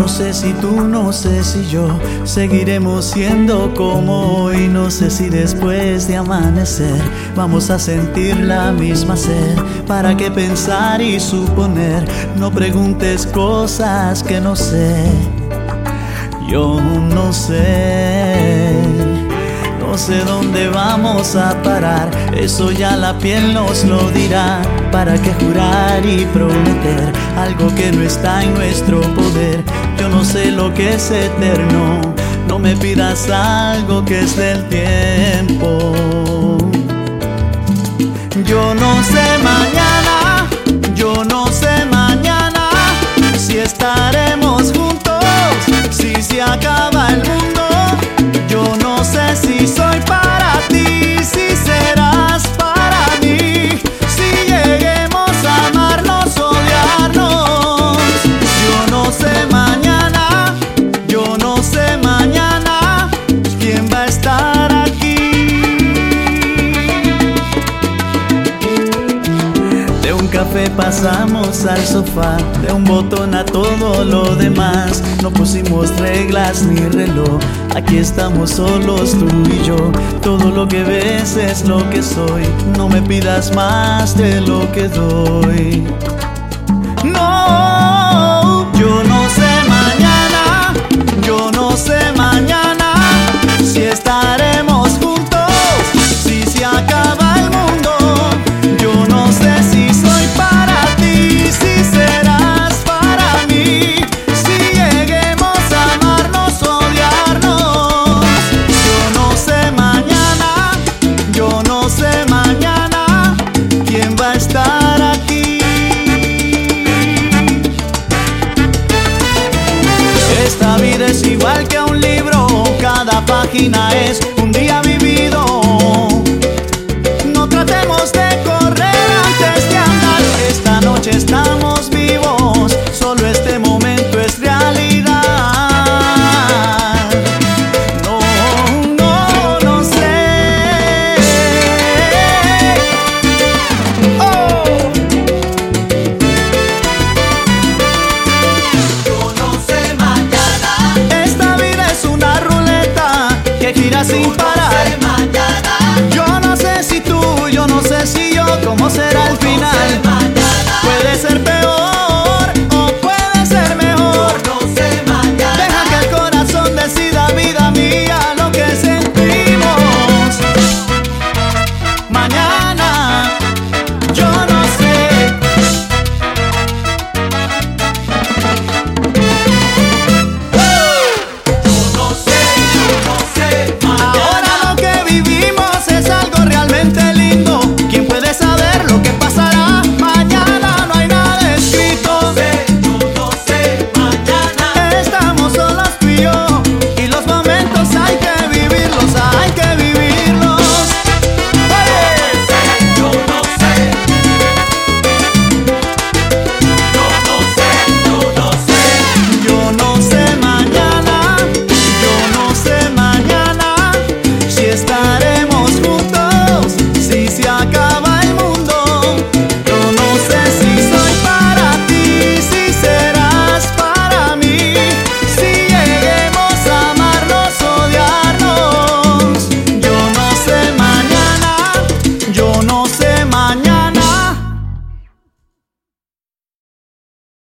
no sé si tú, no sé si yo seguiremos siendo como hoy. No sé si después de amanecer vamos a sentir la misma sed. ¿Para qué pensar y suponer? No preguntes cosas que no sé. Yo no sé. No sé dónde vamos a parar, eso ya la piel nos lo dirá. ¿Para qué jurar y prometer algo que no está en nuestro poder? Yo no sé lo que es eterno, no me pidas algo que es del tiempo. Yo no sé mañana, yo no sé mañana si estaremos juntos, si se acaba el mundo. Yo no sé si soy para ti, si serás para mí, si lleguemos a amarnos, odiarnos. Yo no sé mañana, yo no sé mañana quién va a estar aquí. De un café pasamos al sofá, de un botón a todo lo demás. No pusimos reglas ni reloj, aquí estamos solos tú y yo. Todo lo que ves es lo que soy, no me pidas más de lo que doy. No, yo no sé mañana, yo no sé mañana si estaremos juntos, si se acaba el mundo. Yo no sé si soy para ti, si serás para mí, si lleguemos a amarnos, odiarnos. Yo no sé mañana, yo no sé mañana quién va a estar aquí. Esta vida es igual que un libro, cada página es